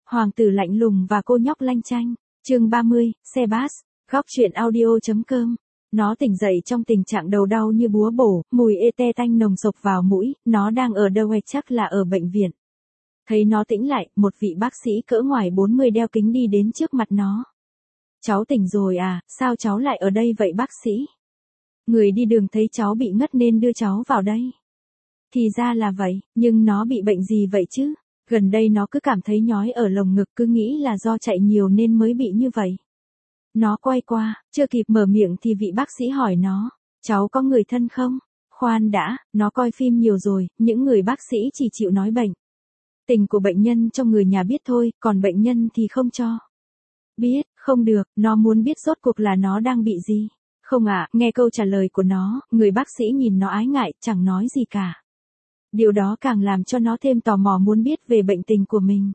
Hoàng tử lạnh lùng và cô nhóc lanh chanh. Chương 30, Sebas, góc truyện audio.com. Nó tỉnh dậy trong tình trạng đầu đau như búa bổ, mùi ê tanh nồng sộc vào mũi, nó đang ở đâu hay chắc là ở bệnh viện. Thấy nó tĩnh lại, một vị bác sĩ cỡ ngoài 40 đeo kính đi đến trước mặt nó. Cháu tỉnh rồi à, sao cháu lại ở đây vậy bác sĩ? Người đi đường thấy cháu bị ngất nên đưa cháu vào đây. Thì ra là vậy, nhưng nó bị bệnh gì vậy chứ? Gần đây nó cứ cảm thấy nhói ở lồng ngực, cứ nghĩ là do chạy nhiều nên mới bị như vậy. Nó quay qua, chưa kịp mở miệng thì vị bác sĩ hỏi nó, cháu có người thân không? Khoan đã, nó coi phim nhiều rồi, những người bác sĩ chỉ chịu nói bệnh tình của bệnh nhân cho người nhà biết thôi, còn bệnh nhân thì không cho biết. Không được, nó muốn biết rốt cuộc là nó đang bị gì. Không ạ, nghe câu trả lời của nó, người bác sĩ nhìn nó ái ngại, chẳng nói gì cả. Điều đó càng làm cho nó thêm tò mò muốn biết về bệnh tình của mình.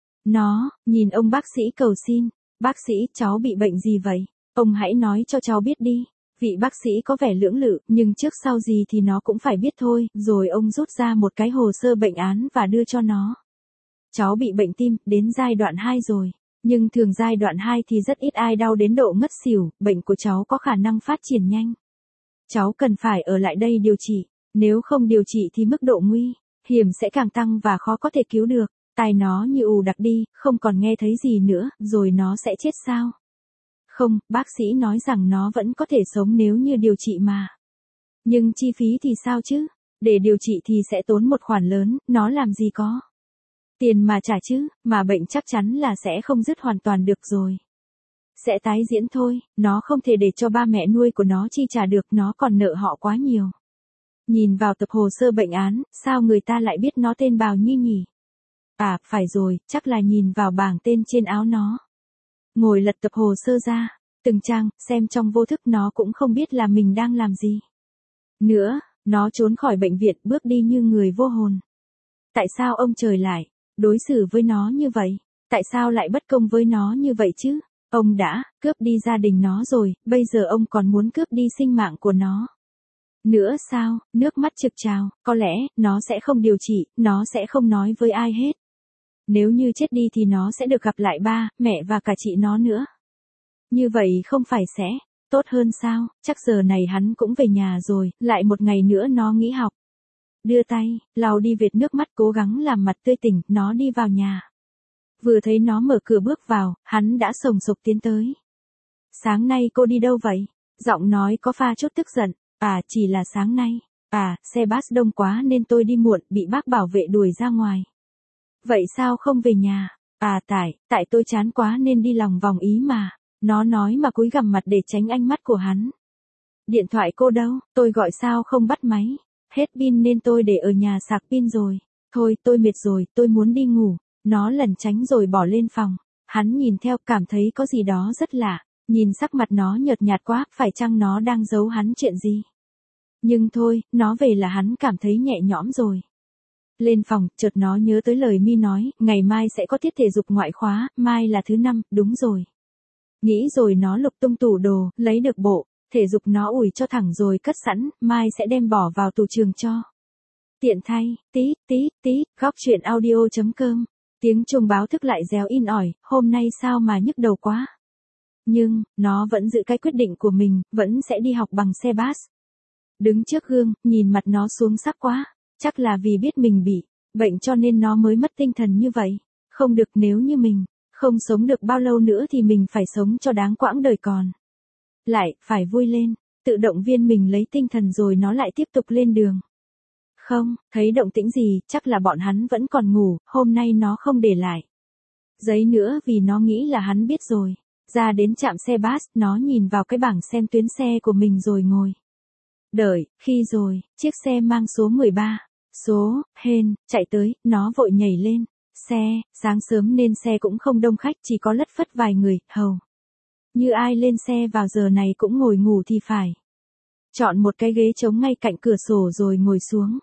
Nó nhìn ông bác sĩ cầu xin, bác sĩ, cháu bị bệnh gì vậy? Ông hãy nói cho cháu biết đi. Vị bác sĩ có vẻ lưỡng lự, nhưng trước sau gì thì nó cũng phải biết thôi, rồi ông rút ra một cái hồ sơ bệnh án và đưa cho nó. Cháu bị bệnh tim, đến giai đoạn 2 rồi. Nhưng thường giai đoạn 2 thì rất ít ai đau đến độ ngất xỉu, bệnh của cháu có khả năng phát triển nhanh. Cháu cần phải ở lại đây điều trị, nếu không điều trị thì mức độ nguy hiểm sẽ càng tăng và khó có thể cứu được. Tai nó như ù đặc đi, không còn nghe thấy gì nữa, rồi nó sẽ chết sao? Không, bác sĩ nói rằng nó vẫn có thể sống nếu như điều trị mà. Nhưng chi phí thì sao chứ? Để điều trị thì sẽ tốn một khoản lớn, nó làm gì có tiền mà trả chứ, mà bệnh chắc chắn là sẽ không dứt hoàn toàn được rồi. Sẽ tái diễn thôi, nó không thể để cho ba mẹ nuôi của nó chi trả được, nó còn nợ họ quá nhiều. Nhìn vào tập hồ sơ bệnh án, sao người ta lại biết nó tên Bào Nhi nhỉ? À, phải rồi, chắc là nhìn vào bảng tên trên áo nó. Ngồi lật tập hồ sơ ra, từng trang, xem trong vô thức nó cũng không biết là mình đang làm gì nữa, nó trốn khỏi bệnh viện bước đi như người vô hồn. Tại sao ông trời lại đối xử với nó như vậy? Tại sao lại bất công với nó như vậy chứ? Ông đã cướp đi gia đình nó rồi, bây giờ ông còn muốn cướp đi sinh mạng của nó nữa sao? Nước mắt trực trào, có lẽ nó sẽ không điều trị, nó sẽ không nói với ai hết. Nếu như chết đi thì nó sẽ được gặp lại ba, mẹ và cả chị nó nữa. Như vậy không phải sẽ tốt hơn sao? Chắc giờ này hắn cũng về nhà rồi, lại một ngày nữa nó nghỉ học. Đưa tay, lau đi vệt nước mắt, cố gắng làm mặt tươi tỉnh, nó đi vào nhà. Vừa thấy nó mở cửa bước vào, hắn đã sồng sộc tiến tới. Sáng nay cô đi đâu vậy? Giọng nói có pha chút tức giận. À, chỉ là sáng nay. À, xe bus đông quá nên tôi đi muộn, bị bác bảo vệ đuổi ra ngoài. Vậy sao không về nhà? À, tại tôi chán quá nên đi lòng vòng ý mà. Nó nói mà cúi gằm mặt để tránh ánh mắt của hắn. Điện thoại cô đâu? Tôi gọi sao không bắt máy? Hết pin nên tôi để ở nhà sạc pin rồi. Thôi, tôi mệt rồi, tôi muốn đi ngủ. Nó lẩn tránh rồi bỏ lên phòng. Hắn nhìn theo, cảm thấy có gì đó rất lạ. Nhìn sắc mặt nó nhợt nhạt quá, phải chăng nó đang giấu hắn chuyện gì? Nhưng thôi, nó về là hắn cảm thấy nhẹ nhõm rồi. Lên phòng, chợt nó nhớ tới lời Mi nói, ngày mai sẽ có tiết thể dục ngoại khóa, mai là thứ 5, đúng rồi. Nghĩ rồi nó lục tung tủ đồ, lấy được bộ thể dục nó ủi cho thẳng rồi cất sẵn, mai sẽ đem bỏ vào tủ trường cho tiện thay. Tí, góc truyện audio.com. Tiếng chuông báo thức lại réo in ỏi, hôm nay sao mà nhức đầu quá. Nhưng, nó vẫn giữ cái quyết định của mình, vẫn sẽ đi học bằng xe bus. Đứng trước gương, nhìn mặt nó xuống sắc quá. Chắc là vì biết mình bị bệnh cho nên nó mới mất tinh thần như vậy. Không được, nếu như mình không sống được bao lâu nữa thì mình phải sống cho đáng quãng đời còn lại, phải vui lên, tự động viên mình lấy tinh thần rồi nó lại tiếp tục lên đường. Không, thấy động tĩnh gì, chắc là bọn hắn vẫn còn ngủ, hôm nay nó không để lại giấy nữa vì nó nghĩ là hắn biết rồi. Ra đến trạm xe bus, nó nhìn vào cái bảng xem tuyến xe của mình rồi ngồi đợi. Khi rồi, chiếc xe mang số 13, số hên, chạy tới, nó vội nhảy lên xe. Sáng sớm nên xe cũng không đông khách, chỉ có lất phất vài người, hầu như ai lên xe vào giờ này cũng ngồi ngủ thì phải. Chọn một cái ghế trống ngay cạnh cửa sổ rồi ngồi xuống.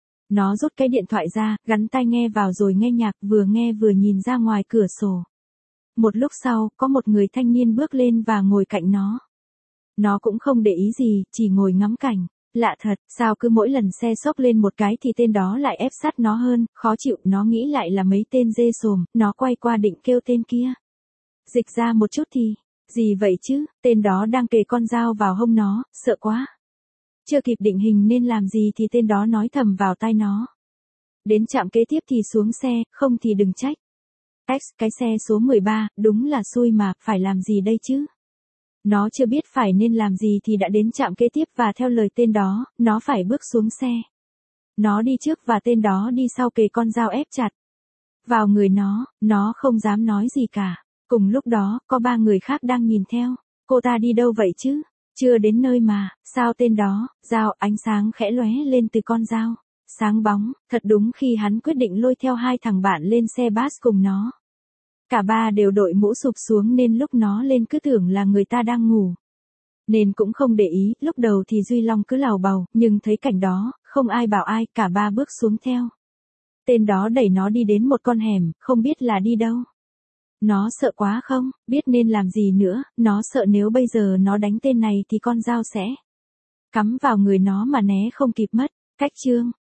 Nó rút cái điện thoại ra, gắn tai nghe vào rồi nghe nhạc, vừa nghe vừa nhìn ra ngoài cửa sổ. Một lúc sau, có một người thanh niên bước lên và ngồi cạnh nó. Nó cũng không để ý gì, chỉ ngồi ngắm cảnh. Lạ thật, sao cứ mỗi lần xe xốc lên một cái thì tên đó lại ép sát nó hơn, khó chịu, nó nghĩ lại là mấy tên dê sồm, nó quay qua định kêu tên kia. Dịch ra một chút thì, gì vậy chứ, tên đó đang kề con dao vào hông nó, sợ quá. Chưa kịp định hình nên làm gì thì tên đó nói thầm vào tai nó. Đến trạm kế tiếp thì xuống xe, không thì đừng trách. X, cái xe số 13, đúng là xui mà, phải làm gì đây chứ? Nó chưa biết phải nên làm gì thì đã đến trạm kế tiếp và theo lời tên đó, nó phải bước xuống xe. Nó đi trước và tên đó đi sau kề con dao ép chặt vào người nó không dám nói gì cả. Cùng lúc đó, có 3 người khác đang nhìn theo. Cô ta đi đâu vậy chứ? Chưa đến nơi mà, sao tên đó, dao, ánh sáng khẽ lóe lên từ con dao. Sáng bóng, thật đúng khi hắn quyết định lôi theo 2 thằng bạn lên xe bus cùng nó. Cả 3 đều đội mũ sụp xuống nên lúc nó lên cứ tưởng là người ta đang ngủ. Nên cũng không để ý, lúc đầu thì Duy Long cứ làu bầu, nhưng thấy cảnh đó, không ai bảo ai, cả 3 bước xuống theo. Tên đó đẩy nó đi đến một con hẻm, không biết là đi đâu. Nó sợ quá không, biết nên làm gì nữa, nó sợ nếu bây giờ nó đánh tên này thì con dao sẽ cắm vào người nó mà né không kịp mất. Cách chương